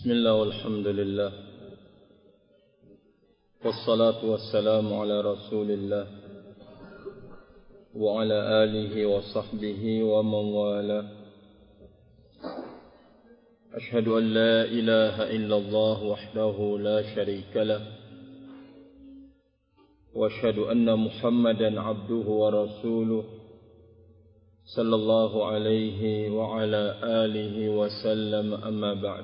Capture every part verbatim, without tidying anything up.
Bismillah walhamdulillah wassalatu wassalamu ala rasulillah wa ala alihi wa sahbihi wa man wala. Ashhadu an la ilaha illallah wahdahu la sharika lah wa ashhadu anna Muhammadan abduhu wa rasuluh sallallahu alaihi wa ala alihi wa sallam, amma ba'd.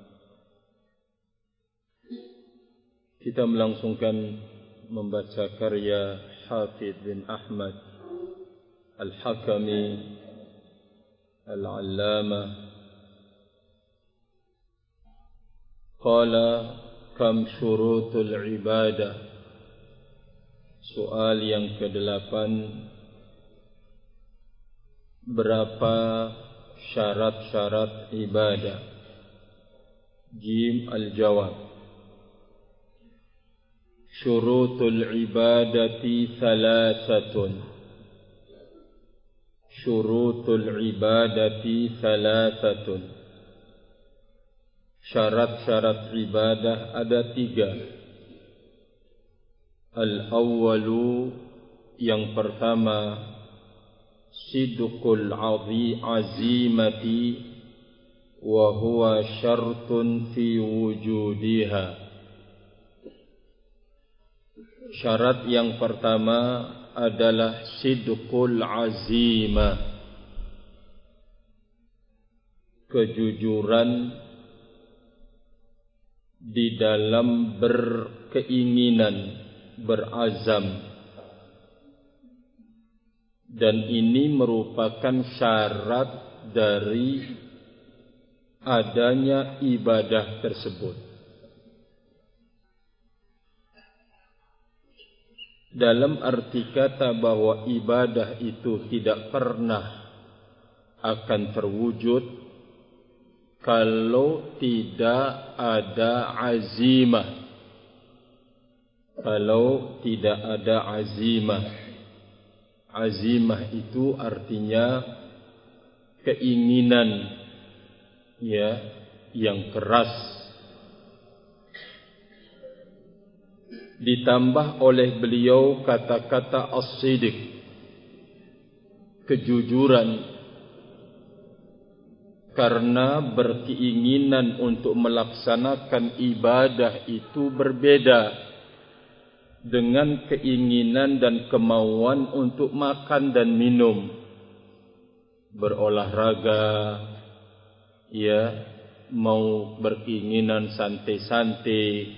Kita melangsungkan membaca karya Hafidh bin Ahmad Al-Hakami Al-Allamah. Qala kam syurutul ibadah. Soal yang kedelapan, berapa syarat-syarat ibadah? Jim al-jawab. Syurutul ibadati thalathatun. Syurutul ibadati thalathatun. Syarat-syarat ibadah ada tiga. Al-awwalu, yang pertama, sidqul azimati wa huwa syartun fi wujudiha. Syarat yang pertama adalah sidqul azimah, kejujuran di dalam berkeinginan, berazam. Dan ini merupakan syarat dari adanya ibadah tersebut. Dalam arti kata bahwa ibadah itu tidak pernah akan terwujud kalau tidak ada azimah. Kalau tidak ada azimah. Azimah itu artinya keinginan, ya, yang keras. Ditambah oleh beliau kata-kata as-sidq, kejujuran, karena berkeinginan untuk melaksanakan ibadah itu berbeda dengan keinginan dan kemauan untuk makan dan minum, berolahraga, ya, mau berkeinginan santai-santai.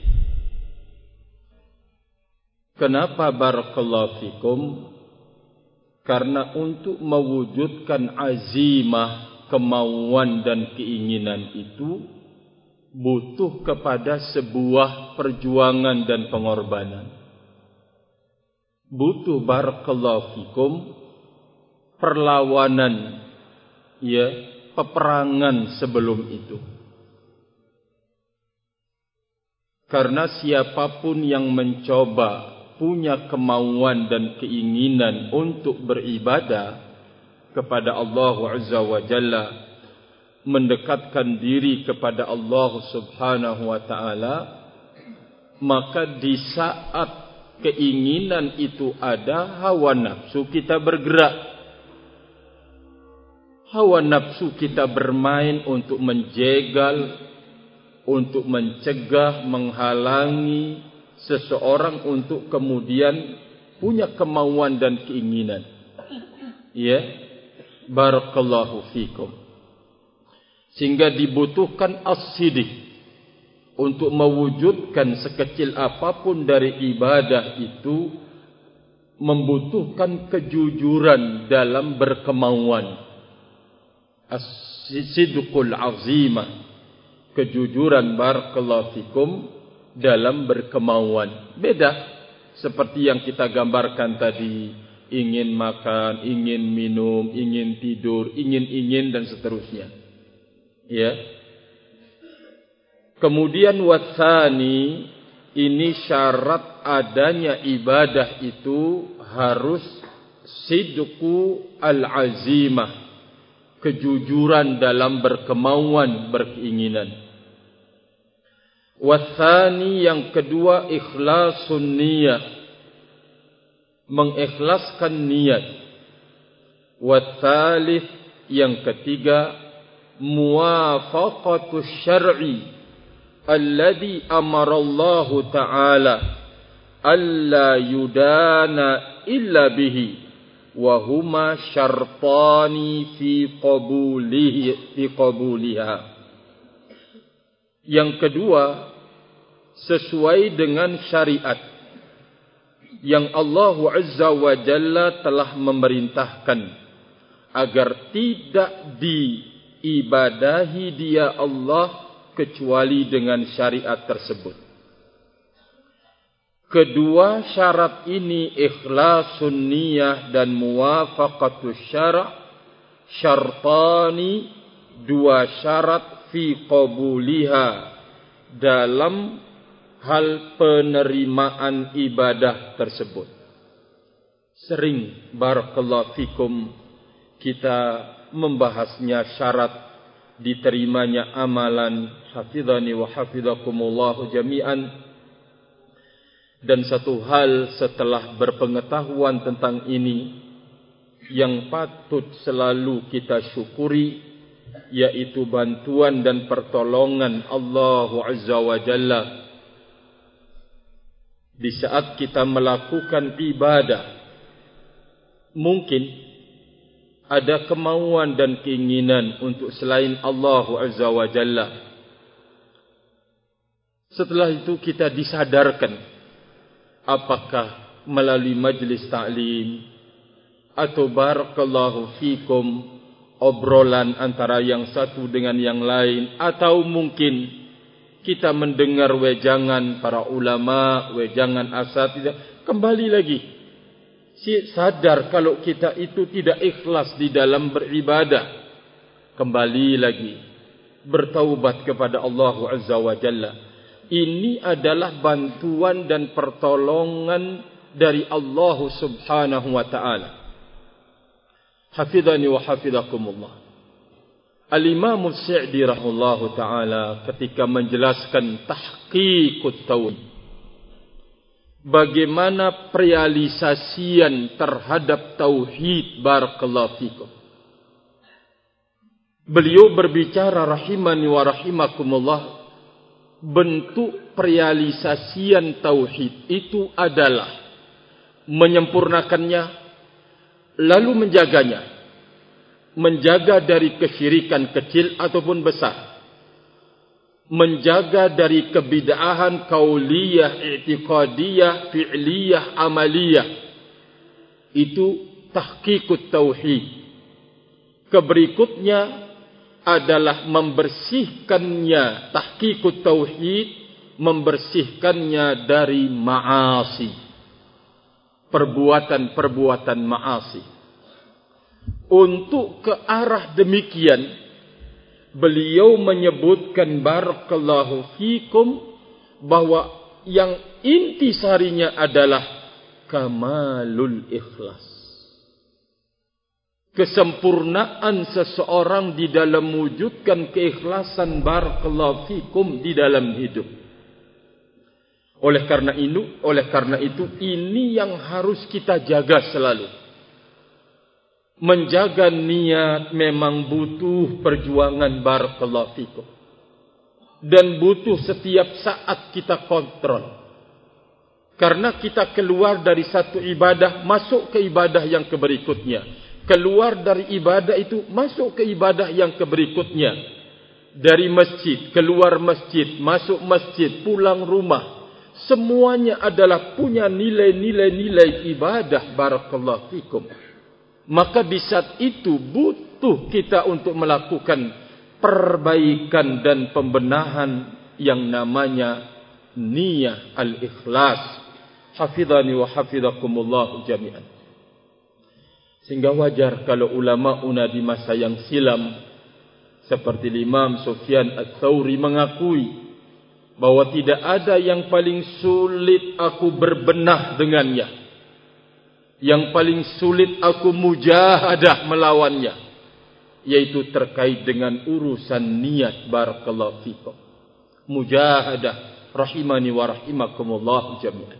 Kenapa barakallahu fikum? Karena untuk mewujudkan azimah, kemauan dan keinginan itu butuh kepada sebuah perjuangan dan pengorbanan. Butuh barakallahu fikum perlawanan, ya, peperangan sebelum itu. Karena siapapun yang mencoba punya kemauan dan keinginan untuk beribadah kepada Allah Azza wa Jalla, mendekatkan diri kepada Allah Subhanahu wa Ta'ala, maka di saat keinginan itu ada, hawa nafsu kita bergerak. Hawa nafsu kita bermain untuk menjegal, untuk mencegah, menghalangi seseorang untuk kemudian punya kemauan dan keinginan. Ya, barakallahu fikum. Sehingga dibutuhkan as-sidq untuk mewujudkan sekecil apapun dari ibadah itu, membutuhkan kejujuran dalam berkemauan. As-sidqul azimah, kejujuran barakallahu fikum dalam berkemauan. Beda seperti yang kita gambarkan tadi, ingin makan, ingin minum, ingin tidur, ingin-ingin dan seterusnya. Ya. Kemudian watsani, ini syarat adanya ibadah itu harus sidqu al-azimah, kejujuran dalam berkemauan, berkeinginan. Wathani, yang kedua, ikhlasun niyah, mengikhlaskan niat. Wathalith, yang ketiga, muwafaqatus syar'i alladhi amara Allah Ta'ala alla yudana illa bihi wa huma syartani fi qabulihi fi qabuliha. Yang kedua, sesuai dengan syariat yang Allah Azza wa Jalla telah memerintahkan agar tidak diibadahi dia Allah kecuali dengan syariat tersebut. Kedua syarat ini, ikhlasun niyah dan muwafaqatus syara', syartani, dua syarat fi qabuliha, dalam hal penerimaan ibadah tersebut. Sering barakallahu fikum kita membahasnya syarat diterimanya amalan, hafizani wa hafizakumullah jami'an. Dan satu hal setelah berpengetahuan tentang ini yang patut selalu kita syukuri, yaitu bantuan dan pertolongan Allah Azza wa Jalla. Di saat kita melakukan ibadah, mungkin ada kemauan dan keinginan untuk selain Allah Azza wa Jalla. Setelah itu kita disadarkan, apakah melalui majlis ta'lim atau barakallahu fikum obrolan antara yang satu dengan yang lain, atau mungkin kita mendengar wejangan para ulama, wejangan asatidzah, kembali lagi sadar kalau kita itu tidak ikhlas di dalam beribadah, kembali lagi bertaubat kepada Allah Azza wa Jalla. Ini adalah bantuan dan pertolongan dari Allah Subhanahu wa ta'ala. Hafidhani wa hafizakumullah. Al-Imam As-Sa'di rahimahullahu ta'ala ketika menjelaskan tahqiqut tauhid, bagaimana realisasian terhadap tauhid, barakallahu fikum, beliau berbicara rahimani wa rahimakumullah, bentuk realisasian tauhid itu adalah menyempurnakannya, lalu menjaganya, menjaga dari kesyirikan kecil ataupun besar, menjaga dari kebid'ahan kauliyah, i'tiqadiyah, fi'liyah, amaliyah. Itu tahqiqut tauhid. Keberikutnya adalah membersihkannya, tahqiqut tauhid, membersihkannya dari ma'asi, perbuatan-perbuatan ma'asi. Untuk ke arah demikian, beliau menyebutkan barakallahu fikum bahwa yang intisarinya adalah kamalul ikhlas. Kesempurnaan seseorang di dalam mewujudkan keikhlasan barakallahu fikum di dalam hidup. Oleh karena itu, oleh karena itu ini yang harus kita jaga selalu. Menjaga niat memang butuh perjuangan barakallahu fikum, dan butuh setiap saat kita kontrol. Karena kita keluar dari satu ibadah masuk ke ibadah yang keberikutnya. Keluar dari ibadah itu masuk ke ibadah yang keberikutnya. Dari masjid, keluar masjid, masuk masjid, pulang rumah, semuanya adalah punya nilai-nilai-nilai ibadah barakallahu fikum. Maka di saat itu butuh kita untuk melakukan perbaikan dan pembenahan yang namanya niyah al-ikhlas. Hafidhani wa hafizakumullah jami'an. Sehingga wajar kalau ulama-una di masa yang silam seperti Imam Sufyan Ats-Tsauri mengakui bahwa tidak ada yang paling sulit aku berbenah dengannya, yang paling sulit aku mujahadah melawannya, yaitu terkait dengan urusan niat barakallahu fikum. Mujahadah Rahimani wa rahimakumullah jami'an.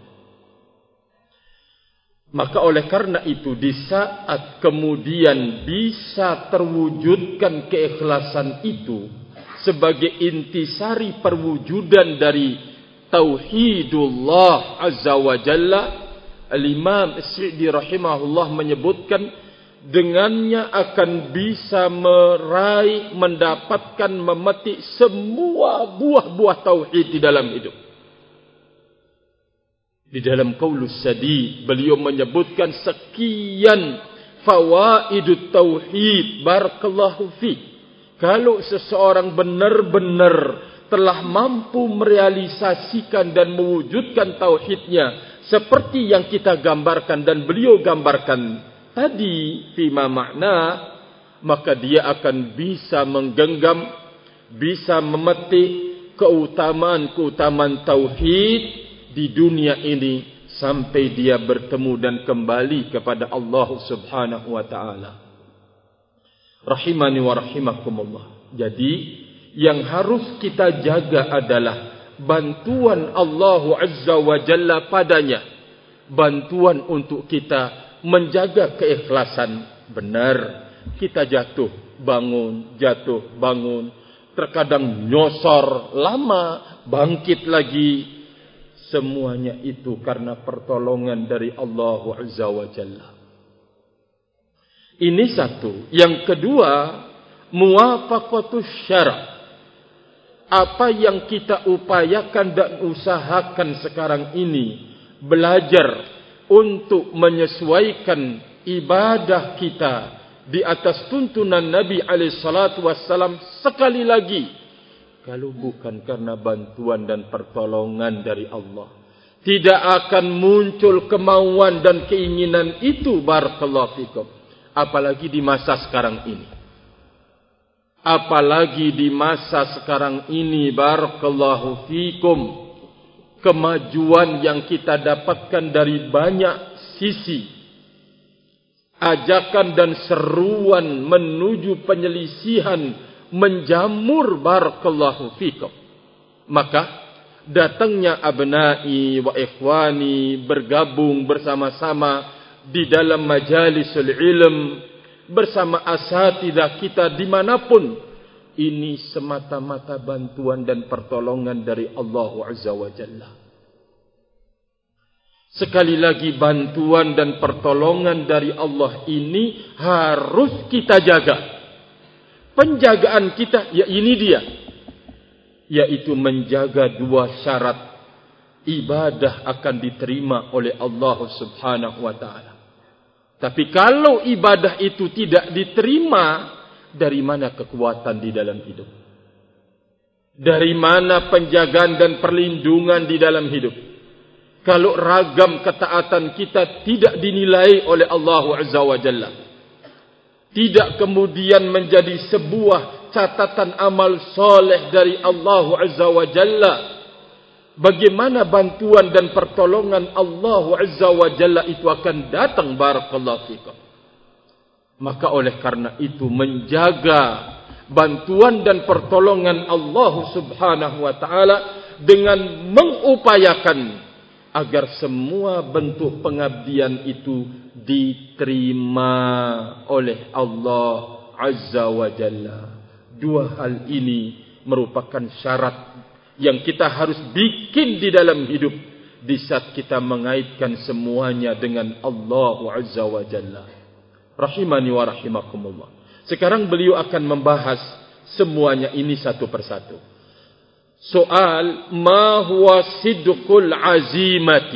Maka oleh karena itu, di saat kemudian bisa terwujudkan keikhlasan itu sebagai intisari perwujudan dari Tauhidullah Azza wa Jalla, Al-Imam As-Sa'di rahimahullah menyebutkan dengannya akan bisa meraih, mendapatkan, memetik semua buah-buah tauhid di dalam hidup. Di dalam Qaulus Sadid beliau menyebutkan sekian fawaidut tauhid, barakallahu fi. Kalau seseorang benar-benar telah mampu merealisasikan dan mewujudkan tauhidnya seperti yang kita gambarkan dan beliau gambarkan tadi fima makna, maka dia akan bisa menggenggam, bisa memetik keutamaan-keutamaan tauhid di dunia ini sampai dia bertemu dan kembali kepada Allah Subhanahu wa taala. Rahimani wa rahimakumullah. Jadi yang harus kita jaga adalah bantuan Allah Azza wa Jalla padanya. Bantuan untuk kita menjaga keikhlasan. Benar, kita jatuh, bangun, jatuh, bangun. Terkadang nyosor, lama, bangkit lagi. Semuanya itu karena pertolongan dari Allah Azza wa Jalla. Ini satu. Yang kedua, muwafaqatus syara'. Apa yang kita upayakan dan usahakan sekarang ini, belajar untuk menyesuaikan ibadah kita di atas tuntunan Nabi alaihi salatu wassalam, sekali lagi, kalau bukan karena bantuan dan pertolongan dari Allah, tidak akan muncul kemauan dan keinginan itu, barakallahu fikum. Apalagi di masa sekarang ini. Apalagi di masa sekarang ini, barakallahu fikum. Kemajuan yang kita dapatkan dari banyak sisi. Ajakan dan seruan menuju penyelisihan menjamur, barakallahu fikum. Maka datangnya abnai wa ikhwani bergabung bersama-sama di dalam majalisul ilm bersama asatidah kita dimanapun, ini semata-mata bantuan dan pertolongan dari Allah Azza wa Jalla. Sekali lagi, bantuan dan pertolongan dari Allah ini harus kita jaga. Penjagaan kita, ya ini dia, yaitu menjaga dua syarat. Ibadah akan diterima oleh Allah Subhanahu wa ta'ala. Tapi kalau ibadah itu tidak diterima, dari mana kekuatan di dalam hidup? Dari mana penjagaan dan perlindungan di dalam hidup? Kalau ragam ketaatan kita tidak dinilai oleh Allah Azza wa Jalla, tidak kemudian menjadi sebuah catatan amal soleh dari Allah Azza wa Jalla, bagaimana bantuan dan pertolongan Allah Azza wa Jalla itu akan datang, barakallahu fikum. Maka oleh karena itu, menjaga bantuan dan pertolongan Allah Subhanahu wa ta'ala dengan mengupayakan agar semua bentuk pengabdian itu diterima oleh Allah Azza wa Jalla. Dua hal ini merupakan syarat yang kita harus bikin di dalam hidup di saat kita mengaitkan semuanya dengan Allah Azza wa Jalla. Rahimani wa rahimakumullah. Sekarang beliau akan membahas semuanya ini satu persatu. Soal ma huwa sidqul azimati.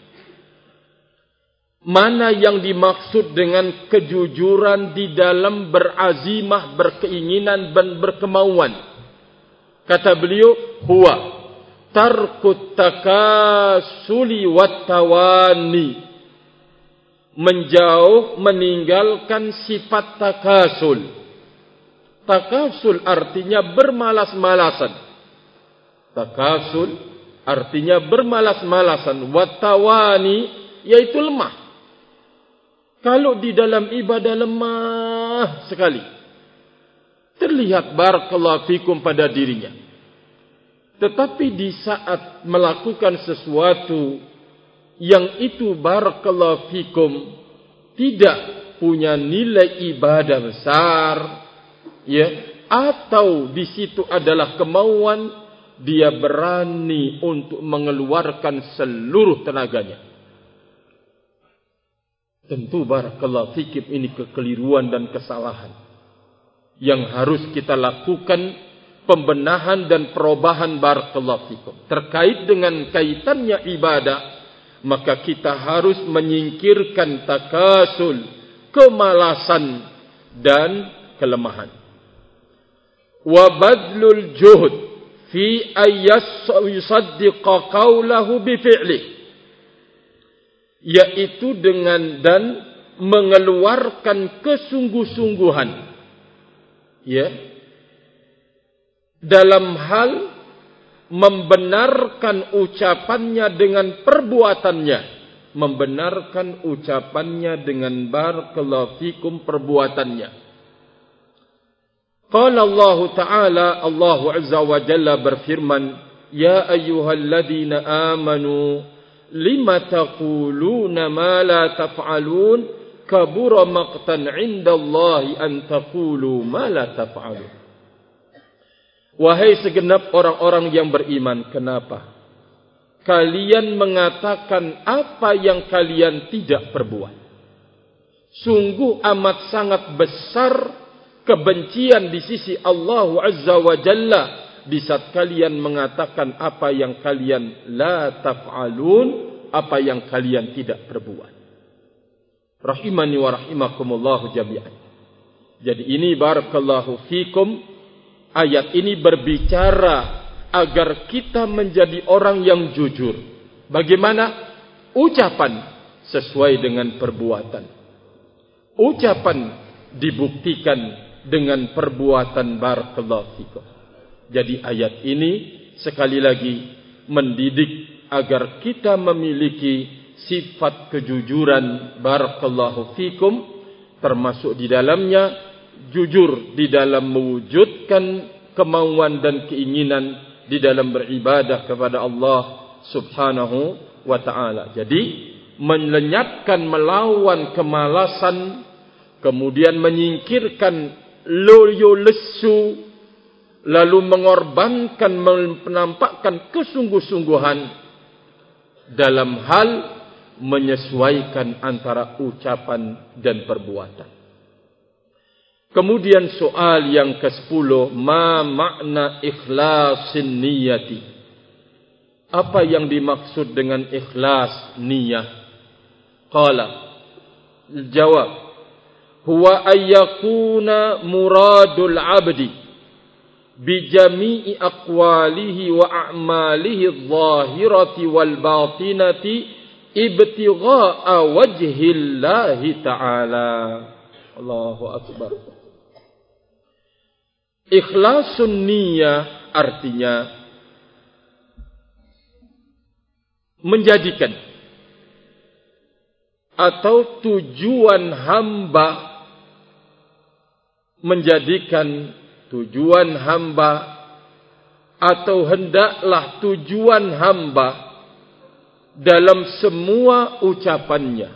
Mana yang dimaksud dengan kejujuran di dalam berazimah, berkeinginan dan berkemauan? Kata beliau, huwa tarkut takasuli wat tawani. Menjauh, meninggalkan sifat takasul. Takasul artinya bermalas-malasan. Takasul artinya bermalas-malasan. Wattawani yaitu lemah. Kalau di dalam ibadah lemah sekali, terlihat barakallahu fikum pada dirinya. Tetapi di saat melakukan sesuatu yang itu barakallahu fikum tidak punya nilai ibadah besar, ya, atau di situ adalah kemauan, dia berani untuk mengeluarkan seluruh tenaganya. Tentu barakallahu fikum ini kekeliruan dan kesalahan yang harus kita lakukan pembenahan dan perubahan barakallahu fikum. Terkait dengan kaitannya ibadah, maka kita harus menyingkirkan takasul, kemalasan dan kelemahan. Wa badlul juhud fi ayyas yusaddiqa qawlahu bi fi'li, yaitu dengan dan mengeluarkan kesungguh-sungguhan, ya, dalam hal membenarkan ucapannya dengan perbuatannya, membenarkan ucapannya dengan barakallahu fikum perbuatannya. Qala Allah Ta'ala, Allah Azza wa Jalla berfirman, ya ayyuhalladzina amanu lima taquluna ma la taf'alun kabura maqtan 'indallahi an taqulu ma la taf'alun. Wahai segenap orang-orang yang beriman, kenapa kalian mengatakan apa yang kalian tidak perbuat? Sungguh amat sangat besar kebencian di sisi Allah Azza wa Jalla di saat kalian mengatakan apa yang kalian la taf'alun, apa yang kalian tidak perbuat. Rahimani wa rahimakumullahu jami'an. Jadi ini barakallahu fikum, ayat ini berbicara agar kita menjadi orang yang jujur. Bagaimana? Ucapan sesuai dengan perbuatan. Ucapan dibuktikan dengan perbuatan barakallahu fikum. Jadi ayat ini sekali lagi mendidik agar kita memiliki sifat kejujuran barakallahu fikum, termasuk di dalamnya jujur di dalam mewujudkan kemauan dan keinginan di dalam beribadah kepada Allah Subhanahu wa ta'ala. Jadi melenyapkan, melawan kemalasan, kemudian menyingkirkan loyo lesu, lalu mengorbankan, menampakkan kesungguh-sungguhan dalam hal menyesuaikan antara ucapan dan perbuatan. Kemudian soal yang kesepuluh, ma makna ikhlasin niyati? Apa yang dimaksud dengan ikhlas niyah? Qala, jawab, huwa ayyakuna muradul abdi bijami'i aqwalihi wa a'malihi adh-dhahirati wal batinati ibtigha'a wajhillahi ta'ala. Allahu akbar. Ikhlasun niyah artinya menjadikan atau tujuan hamba, menjadikan tujuan hamba atau hendaklah tujuan hamba dalam semua ucapannya,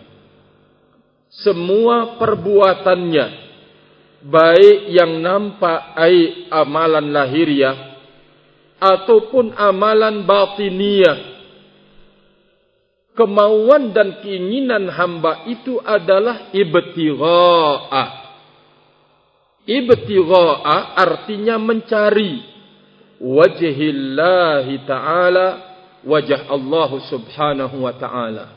semua perbuatannya, baik yang nampak ai amalan lahiriah ataupun amalan batiniah. Kemauan dan keinginan hamba itu adalah ibtigha'a. Ibtigha'a artinya mencari wajhillahi ta'ala, wajah Allah Subhanahu wa ta'ala.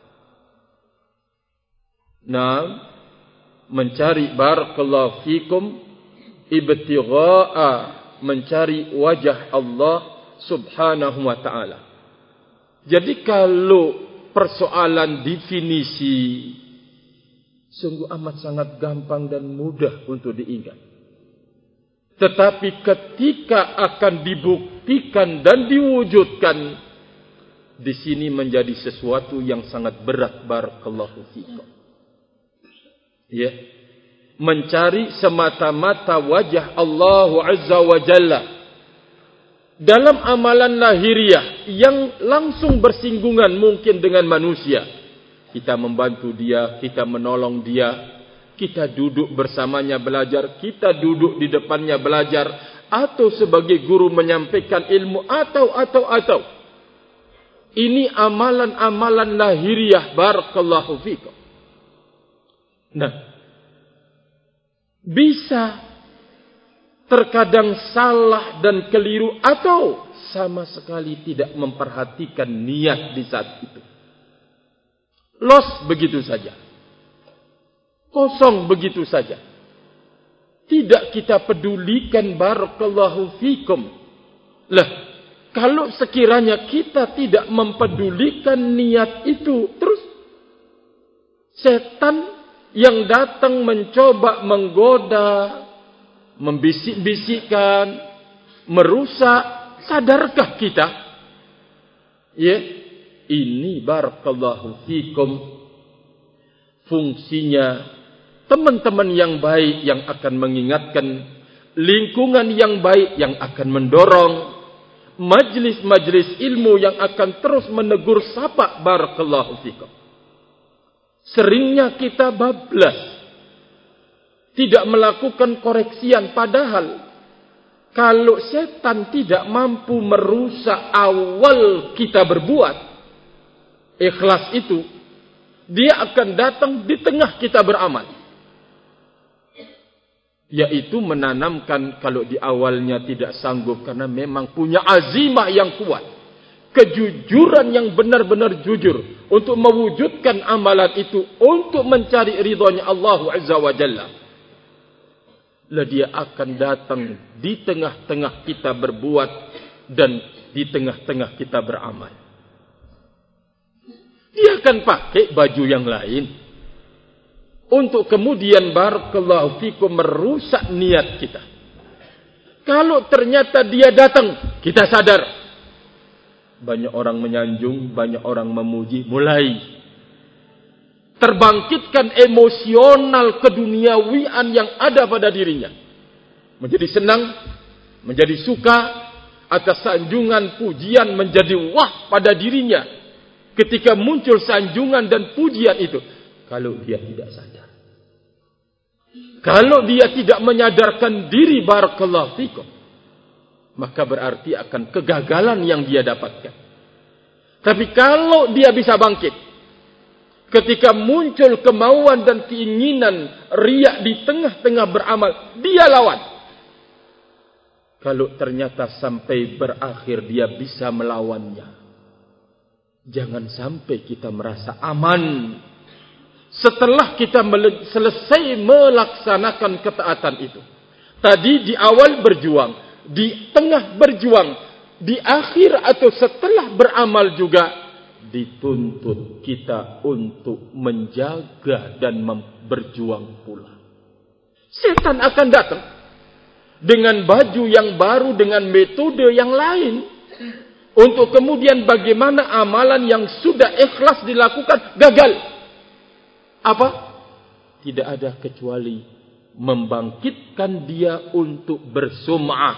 Nah, mencari barakallahu fikum, ibtigha'a, mencari wajah Allah Subhanahu wa ta'ala. Jadi kalau persoalan definisi sungguh amat sangat gampang dan mudah untuk diingat. Tetapi ketika akan dibuktikan dan diwujudkan, di sini menjadi sesuatu yang sangat berat barakallahu fikum. Ya, mencari semata-mata wajah Allah Azza wa Jalla dalam amalan lahiriah yang langsung bersinggungan mungkin dengan manusia. Kita membantu dia, kita menolong dia, kita duduk bersamanya belajar, kita duduk di depannya belajar, atau sebagai guru menyampaikan ilmu, atau, atau, atau. Ini amalan-amalan lahiriah, barakallahu fikum. Nah, bisa terkadang salah dan keliru, atau sama sekali tidak memperhatikan niat di saat itu. Los begitu saja. Kosong begitu saja. Tidak kita pedulikan, barakallahu fikum. Lah, kalau sekiranya kita tidak mempedulikan niat itu, terus setan yang datang mencoba menggoda, membisik-bisikkan, merusak, sadarkah kita? Ya, ini barakallahu fikum fungsinya teman-teman yang baik yang akan mengingatkan, lingkungan yang baik yang akan mendorong, majlis-majlis ilmu yang akan terus menegur sapa, barakallahu fikum. Seringnya kita bablas, tidak melakukan koreksian, padahal kalau setan tidak mampu merusak awal kita berbuat ikhlas itu, dia akan datang di tengah kita beramal. Yaitu menanamkan kalau di awalnya tidak sanggup karena memang punya azimah yang kuat, kejujuran yang benar-benar jujur untuk mewujudkan amalan itu untuk mencari ridhonya Allah Azza wa Jalla. Lah dia akan datang di tengah-tengah kita berbuat dan di tengah-tengah kita beramal. Dia akan pakai baju yang lain untuk kemudian barakallahu fikum merusak niat kita. Kalau ternyata dia datang, kita sadar. Banyak orang menyanjung, banyak orang memuji, mulai terbangkitkan emosional keduniawian yang ada pada dirinya. Menjadi senang, menjadi suka atas sanjungan pujian, menjadi wah pada dirinya ketika muncul sanjungan dan pujian itu. Kalau dia tidak sadar, kalau dia tidak menyadarkan diri, barakallahu fikum, maka berarti akan kegagalan yang dia dapatkan. Tapi kalau dia bisa bangkit ketika muncul kemauan dan keinginan riya di tengah-tengah beramal, dia lawan. Kalau ternyata sampai berakhir dia bisa melawannya, jangan sampai kita merasa aman setelah kita selesai melaksanakan ketaatan itu. Tadi di awal berjuang, di tengah berjuang, di akhir atau setelah beramal juga dituntut kita untuk menjaga dan berjuang pula. Setan akan datang dengan baju yang baru, dengan metode yang lain, untuk kemudian bagaimana amalan yang sudah ikhlas dilakukan gagal. Apa? Tidak ada kecuali membangkitkan dia untuk bersum'ah.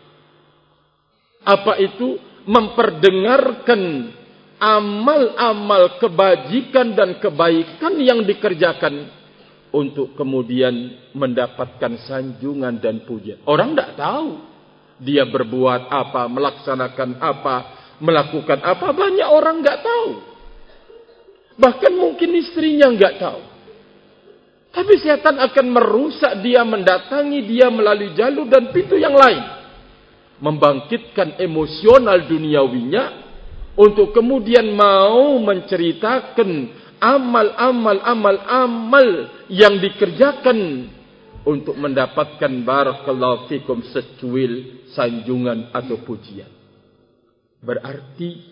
Apa itu? Memperdengarkan amal-amal kebajikan dan kebaikan yang dikerjakan untuk kemudian mendapatkan sanjungan dan pujian. Orang tidak tahu dia berbuat apa, melaksanakan apa, melakukan apa. Banyak orang tidak tahu. Bahkan mungkin istrinya enggak tahu. Tapi setan akan merusak dia, mendatangi dia melalui jalur dan pintu yang lain. Membangkitkan emosional duniawinya untuk kemudian mau menceritakan amal-amal-amal-amal yang dikerjakan untuk mendapatkan barakallahu fikum secuil sanjungan atau pujian. Berarti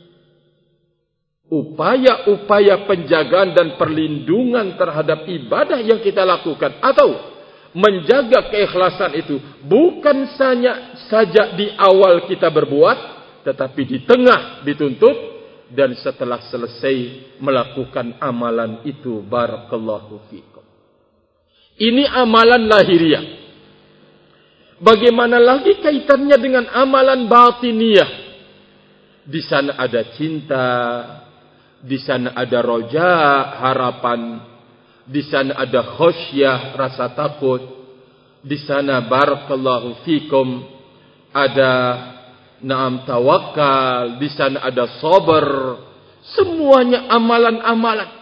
upaya-upaya penjagaan dan perlindungan terhadap ibadah yang kita lakukan atau menjaga keikhlasan itu bukan saja saja di awal kita berbuat, tetapi di tengah dituntut dan setelah selesai melakukan amalan itu, barakallahu fikum. Ini amalan lahiriah. Bagaimana lagi kaitannya dengan amalan batiniyah? Di sana ada cinta, di sana ada roja, harapan, di sana ada khosyah, rasa takut, di sana barakallahu fikum ada naam tawakal, di sana ada sabar. Semuanya amalan-amalan.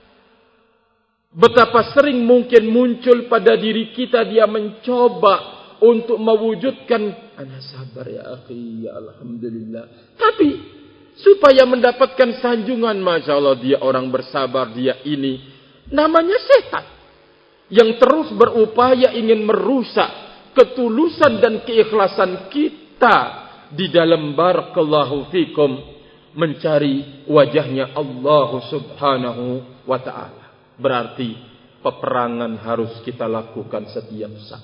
Betapa sering mungkin muncul pada diri kita dia mencoba untuk mewujudkan, ana sabar ya akhi, ya alhamdulillah. Tapi supaya mendapatkan sanjungan, masya Allah dia orang bersabar, dia ini. Namanya setan yang terus berupaya ingin merusak ketulusan dan keikhlasan kita di dalam barakallahu fikum mencari wajahnya Allah subhanahu wa ta'ala. Berarti peperangan harus kita lakukan setiap saat.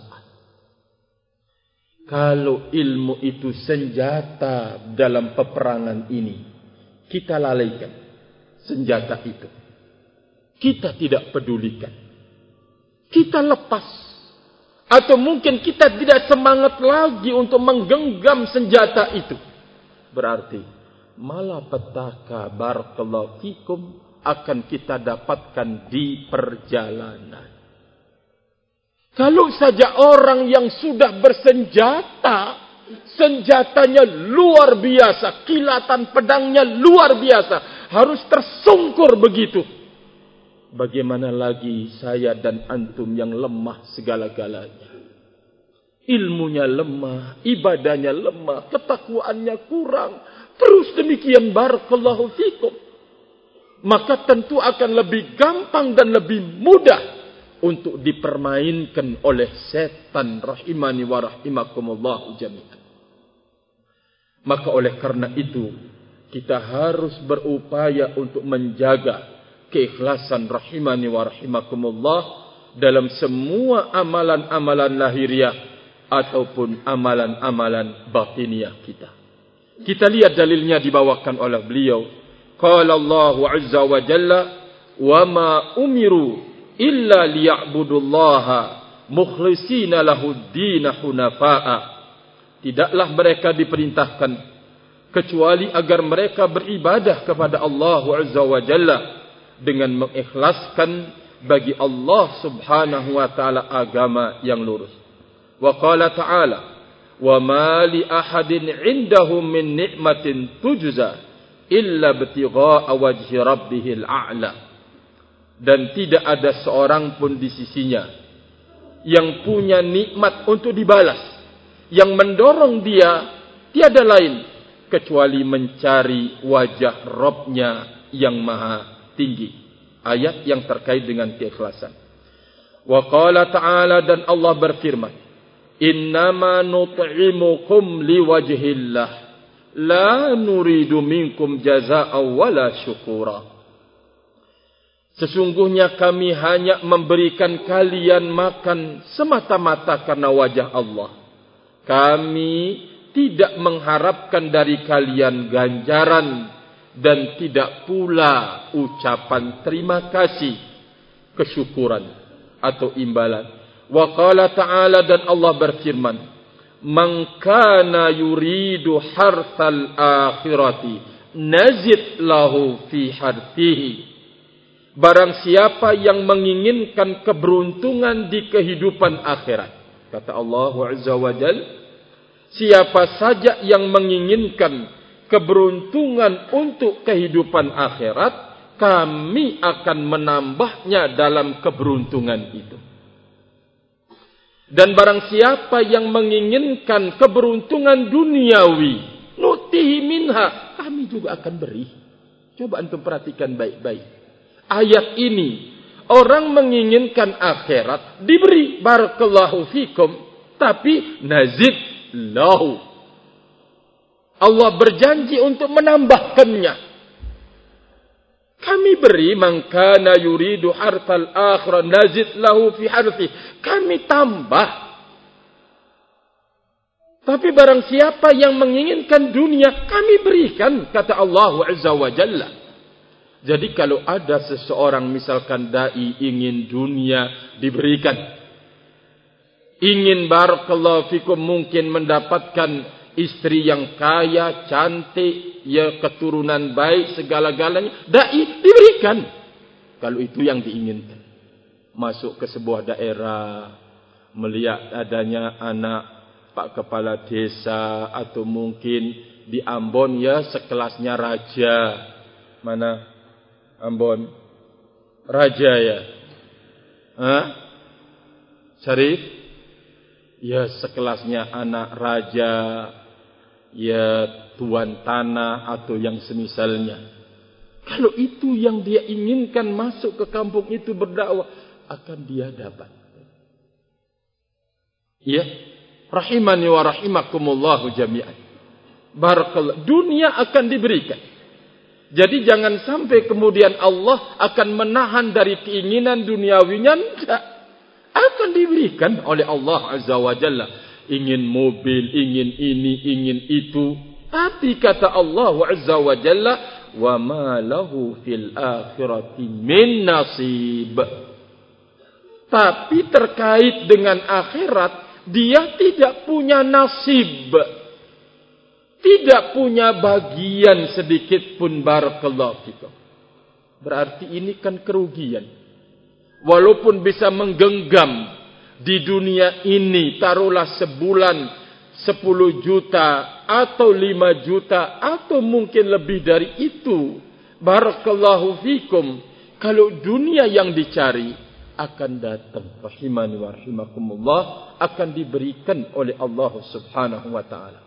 Kalau ilmu itu senjata dalam peperangan ini, kita lalaikan senjata itu. Kita tidak pedulikan. Kita lepas. Atau mungkin kita tidak semangat lagi untuk menggenggam senjata itu. Berarti malapetaka barakallahu fikum akan kita dapatkan di perjalanan. Kalau saja orang yang sudah bersenjata, senjatanya luar biasa, kilatan pedangnya luar biasa, harus tersungkur begitu. Bagaimana lagi saya dan antum yang lemah segala-galanya. Ilmunya lemah, ibadahnya lemah, ketakwaannya kurang. Terus demikian barakallahu fikum. Maka tentu akan lebih gampang dan lebih mudah untuk dipermainkan oleh setan rahimani wa rahimakumullah jami'an. Maka oleh karena itu kita harus berupaya untuk menjaga keikhlasan rahimani wa rahimakumullah dalam semua amalan-amalan lahiriah ataupun amalan-amalan batiniah kita. Kita lihat dalilnya dibawakan oleh beliau. Qala Allahu azza wa jalla wa ma umiru illa liya'budullaha mukhlishina lahud-din hunafa'a. Tidaklah mereka diperintahkan kecuali agar mereka beribadah kepada Allah Azza wa Jalla dengan mengikhlaskan bagi Allah Subhanahu wa taala agama yang lurus. Wa qala ta'ala wa ma li ahadin 'indahum min ni'matin tujza illa ibtigha'a wajhi rabbihil a'la. Dan tidak ada seorang pun di sisinya yang punya nikmat untuk dibalas, yang mendorong dia tiada lain kecuali mencari wajah Rabb-Nya yang maha tinggi. Ayat yang terkait dengan keikhlasan. Wa qala ta'ala, dan Allah berfirman, innama nut'imukum liwajhillah la nuridu minkum jazaa'a wala syukura. Sesungguhnya kami hanya memberikan kalian makan semata-mata karena wajah Allah. Kami tidak mengharapkan dari kalian ganjaran dan tidak pula ucapan terima kasih, kesyukuran atau imbalan. Wa qala ta'ala, dan Allah berfirman, man kana yuridu harthal akhirati nazid lahu fi harthihi. Barang siapa yang menginginkan keberuntungan di kehidupan akhirat, kata Allah Azza wa Jalla, siapa saja yang menginginkan keberuntungan untuk kehidupan akhirat, kami akan menambahnya dalam keberuntungan itu. Dan barang siapa yang menginginkan keberuntungan duniawi, nutihi minha, kami juga akan beri. Coba antum perhatikan baik-baik. Ayat ini, orang menginginkan akhirat diberi, barakallahu fikum, tapi nazid lahu. Allah berjanji untuk menambahkannya. Kami beri, man kana yuridu harthal akhirah nazid lahu fi harthi. Kami tambah. Tapi barang siapa yang menginginkan dunia, kami berikan, kata Allah Azza wa Jalla. Jadi kalau ada seseorang misalkan dai ingin dunia diberikan, ingin barakallahu fikum mungkin mendapatkan istri yang kaya, cantik, ya keturunan baik, segala-galanya, dai diberikan. Kalau itu yang diinginkan. Masuk ke sebuah daerah, melihat adanya anak Pak Kepala Desa, atau mungkin di Ambon ya sekelasnya raja. Mana Ambon? Raja ya? Hah? Syarif? Ya sekelasnya anak raja, ya tuan tanah atau yang semisalnya. Kalau itu yang dia inginkan masuk ke kampung itu berdakwah, akan dia dapat. Ya, rahimani wa rahimakumullahu jami'an. Barakallah, dunia akan diberikan. Jadi jangan sampai kemudian Allah akan menahan dari keinginan duniawinya. Tidak. Akan diberikan oleh Allah Azza wa Jalla. Ingin mobil, ingin ini, ingin itu. Tapi kata Allah Azza wa Jalla, wa ma lahu fil akhirati min nasib. Tapi terkait dengan akhirat, dia tidak punya nasib. Tidak punya bagian sedikit pun, barakallahu fikum. Berarti ini kan kerugian. Walaupun bisa menggenggam di dunia ini, taruhlah sebulan sepuluh juta atau lima juta atau mungkin lebih dari itu. Barakallahu fikum. Kalau dunia yang dicari akan datang, rahimani wa rahimakumullah, akan diberikan oleh Allah Subhanahu wa taala.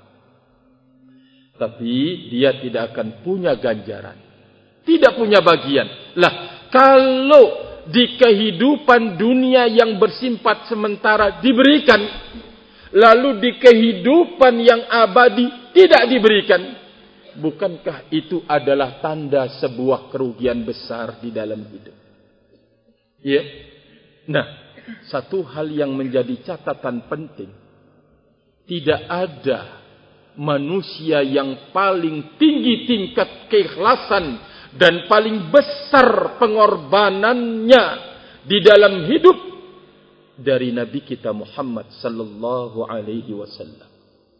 Tapi dia tidak akan punya ganjaran. Tidak punya bagian. Lah, kalau di kehidupan dunia yang bersimpat sementara diberikan, lalu di kehidupan yang abadi tidak diberikan, bukankah itu adalah tanda sebuah kerugian besar di dalam hidup? Ya. Nah, satu hal yang menjadi catatan penting, tidak ada manusia yang paling tinggi tingkat keikhlasan dan paling besar pengorbanannya di dalam hidup dari Nabi kita Muhammad sallallahu alaihi wasallam.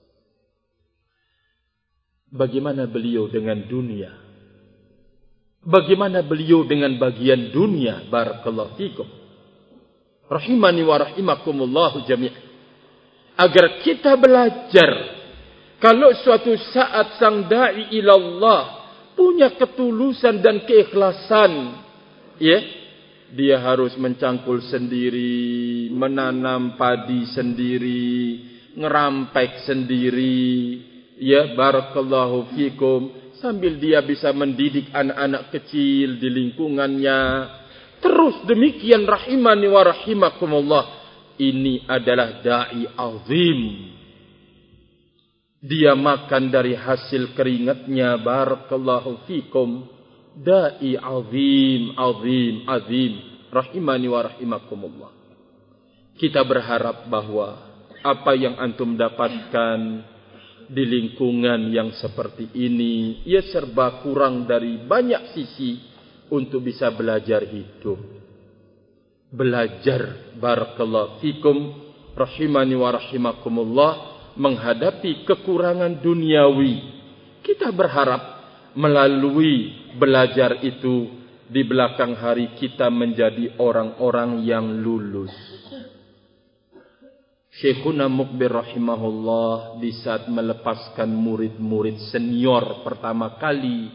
Bagaimana beliau dengan dunia? Bagaimana beliau dengan bagian dunia? Barakallahu fikum. Rahimani wa rahimakumullahu jami'an. Agar kita belajar, kalau suatu saat sang da'i ilallah punya ketulusan dan keikhlasan, ya, dia harus mencangkul sendiri, menanam padi sendiri, ngerampek sendiri, ya, barakallahu fikum, sambil dia bisa mendidik anak-anak kecil di lingkungannya. Terus demikian, rahimani wa rahimakumullah, ini adalah da'i azim. Dia makan dari hasil keringatnya, barakallahu fikum. Da'i azim, azim, azim. Rahimani wa rahimakumullah. Kita berharap bahwa apa yang antum dapatkan di lingkungan yang seperti ini, ia serba kurang dari banyak sisi untuk bisa belajar hidup. Belajar, barakallahu fikum. Rahimani wa rahimakumullah. Menghadapi kekurangan duniawi, kita berharap melalui belajar itu di belakang hari kita menjadi orang-orang yang lulus. Syekhuna Mukbir rahimahullah di saat melepaskan murid-murid senior pertama kali,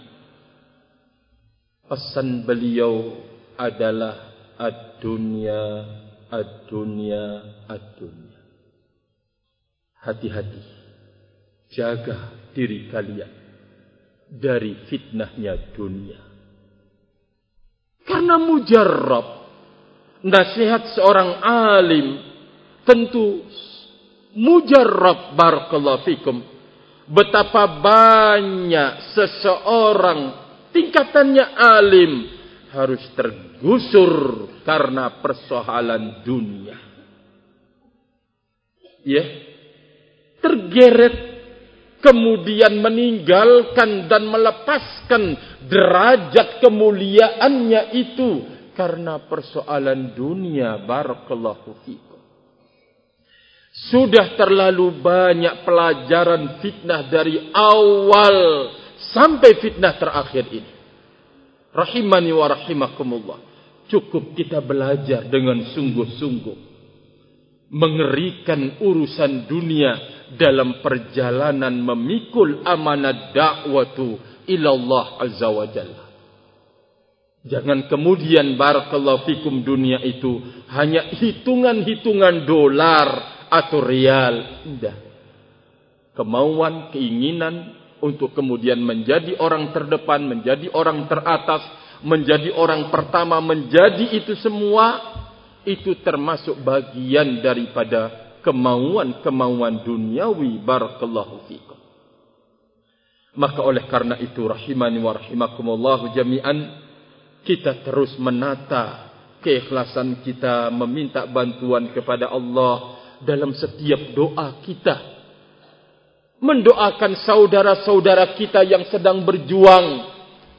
pesan beliau adalah ad-dunya, ad-dunya, ad-dunya. Hati-hati, jaga diri kalian dari fitnahnya dunia. Karena mujarrab, nasihat seorang alim tentu mujarrab, barakallahu fikum. Betapa banyak seseorang tingkatannya alim harus tergusur karena persoalan dunia. Ya. Tergeret, kemudian meninggalkan dan melepaskan derajat kemuliaannya itu karena persoalan dunia, barakallahu fikum. Sudah terlalu banyak pelajaran fitnah dari awal sampai fitnah terakhir ini. Rahimani wa rahimakumullah. Cukup kita belajar dengan sungguh-sungguh. Mengerikan urusan dunia dalam perjalanan memikul amanat da'watu ilallah azza wa jalla. Jangan kemudian barakallahu fikum dunia itu hanya hitungan-hitungan dolar atau rial. Tidak. Kemauan, keinginan untuk kemudian menjadi orang terdepan, menjadi orang teratas, menjadi orang pertama, menjadi itu semua, itu termasuk bagian daripada kemauan-kemauan duniawi barakallahu fikum. Maka oleh karena itu rahimani wa rahimakumullah jami'an, kita terus menata keikhlasan kita, meminta bantuan kepada Allah dalam setiap doa kita. Mendoakan saudara-saudara kita yang sedang berjuang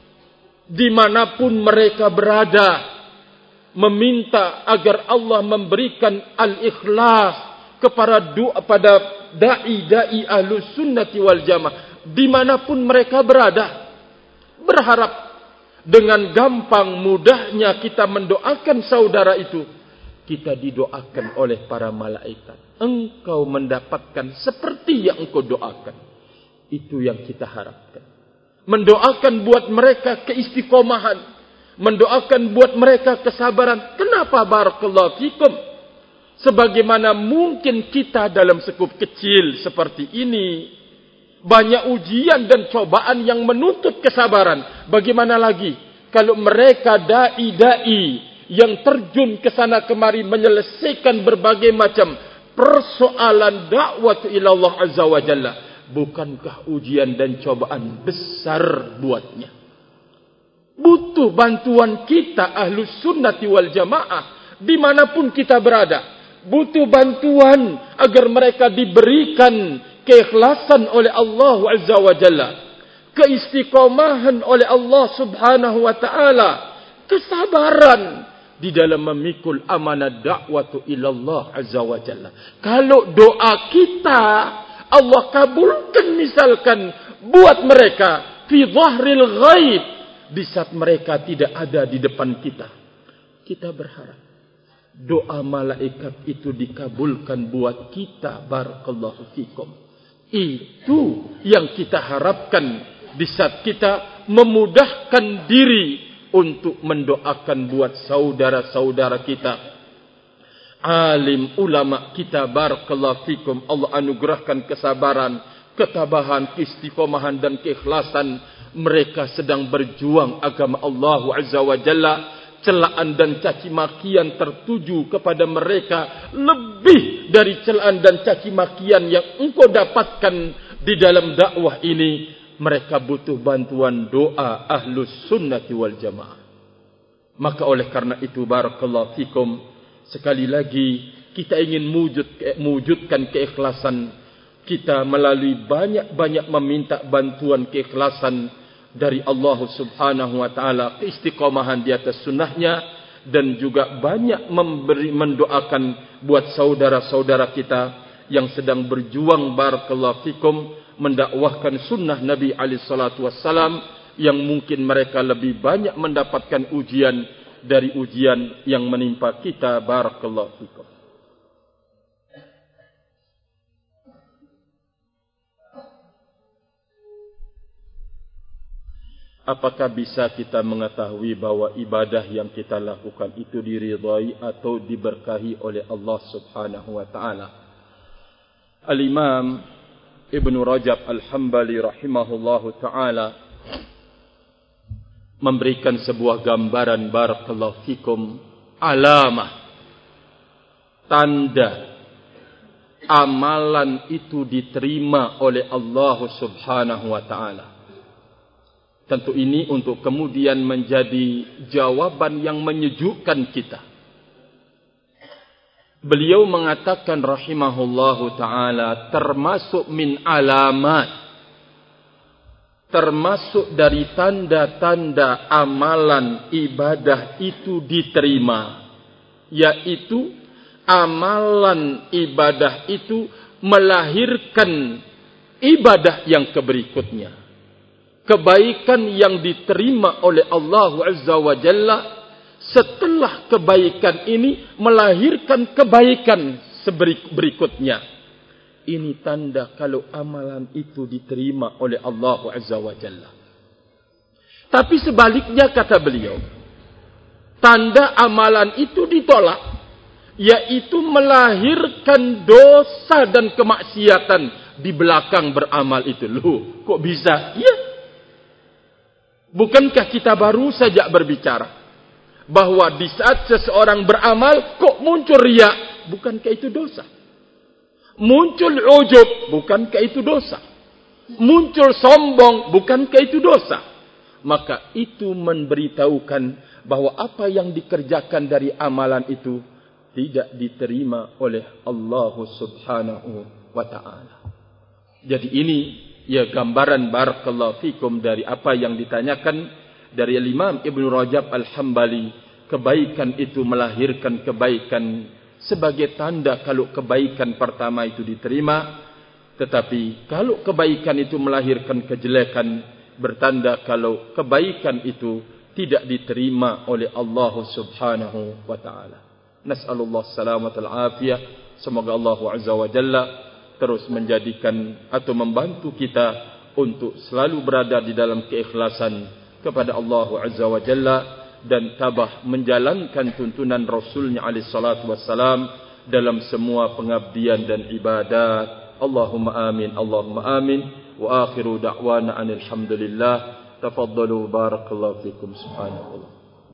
dimanapun mereka berada. Meminta agar Allah memberikan al-ikhlas kepada doa pada da'i-da'i ahlus sunnati wal jamaah dimanapun mereka berada. Berharap dengan gampang mudahnya kita mendoakan saudara itu, kita didoakan oleh para malaikat. Engkau mendapatkan seperti yang engkau doakan. Itu yang kita harapkan. Mendoakan buat mereka keistiqomahan, mendoakan buat mereka kesabaran. Kenapa barakallahu fikum? Sebagaimana mungkin kita dalam sekup kecil seperti ini, banyak ujian dan cobaan yang menuntut kesabaran. Bagaimana lagi kalau mereka dai-dai yang terjun ke sana kemari menyelesaikan berbagai macam persoalan dakwah ila Allah azza wa jalla. Bukankah ujian dan cobaan besar buatnya? Butuh bantuan kita ahlus sunnati wal jamaah dimanapun kita berada. Butuh bantuan agar mereka diberikan keikhlasan oleh Allah azza wa jalla, keistiqomahan oleh Allah subhanahu wa ta'ala, kesabaran di dalam memikul amanah da'watu ilallah azza wa jalla. Kalau doa kita Allah kabulkan misalkan buat mereka fi dhahril ghaib, di saat mereka tidak ada di depan kita, kita berharap doa malaikat itu dikabulkan buat kita barakallahu fikum. Itu yang kita harapkan di saat kita memudahkan diri untuk mendoakan buat saudara-saudara kita. Alim ulama kita barakallahu fikum, Allah anugerahkan kesabaran, ketabahan, keistiqomahan dan keikhlasan. Mereka sedang berjuang agama Allah azza wa jalla. Celaan dan caci makian tertuju kepada mereka lebih dari celaan dan caci makian yang engkau dapatkan di dalam dakwah ini. Mereka butuh bantuan doa ahlus sunnati wal jamaah. Maka oleh karena itu barakallahu fikum, sekali lagi kita ingin mewujud, mewujudkan keikhlasan kita melalui banyak-banyak meminta bantuan keikhlasan dari Allah subhanahu wa ta'ala, keistiqomahan di atas sunnahnya, dan juga banyak memberi, mendoakan buat saudara-saudara kita yang sedang berjuang barakallahu fikum mendakwahkan sunnah Nabi alaihi salatu wassalam, yang mungkin mereka lebih banyak mendapatkan ujian dari ujian yang menimpa kita barakallahu fikum. Apakah bisa kita mengetahui bahwa ibadah yang kita lakukan itu diridhai atau diberkahi oleh Allah subhanahu wa ta'ala? Al-Imam Ibn Rajab Al-Hambali rahimahullahu ta'ala memberikan sebuah gambaran barakallahu fikum, alamah, tanda amalan itu diterima oleh Allah subhanahu wa ta'ala. Tentu ini untuk kemudian menjadi jawaban yang menyejukkan kita. Beliau mengatakan rahimahullahu ta'ala, termasuk min alamat, termasuk dari tanda-tanda amalan ibadah itu diterima, yaitu amalan ibadah itu melahirkan ibadah yang keberikutnya. Kebaikan yang diterima oleh Allah Azza wa Jalla setelah kebaikan ini melahirkan kebaikan berikutnya. Ini tanda kalau amalan itu diterima oleh Allah Azza wa Jalla. Tapi sebaliknya kata beliau, tanda amalan itu ditolak, yaitu melahirkan dosa dan kemaksiatan di belakang beramal itu. Loh, kok bisa? Iya. Bukankah kita baru saja berbicara bahwa di saat seseorang beramal kok muncul riya? Bukankah itu dosa? Muncul ujub, bukankah itu dosa? Muncul sombong, bukankah itu dosa? Maka itu memberitahukan bahwa apa yang dikerjakan dari amalan itu tidak diterima oleh Allah Subhanahu wa ta'ala. Jadi ini ya gambaran barakallahu fikum dari apa yang ditanyakan dari Imam Ibn Rajab Al-Hambali. Kebaikan itu melahirkan kebaikan sebagai tanda kalau kebaikan pertama itu diterima. Tetapi kalau kebaikan itu melahirkan kejelekan, bertanda kalau kebaikan itu tidak diterima oleh Allah Subhanahu wa ta'ala. Nas'alullah salamatul afiyah. Semoga Allah Azza wa Jalla terus menjadikan atau membantu kita untuk selalu berada di dalam keikhlasan kepada Allah Azza wa Jalla dan tabah menjalankan tuntunan Rasulnya alaihi salatu wassalam dalam semua pengabdian dan ibadat. Allahumma amin, Allahumma amin. Wa akhiru da'wana anil hamdulillah. Tafaddalu barakallahu fikum. Subhanallah.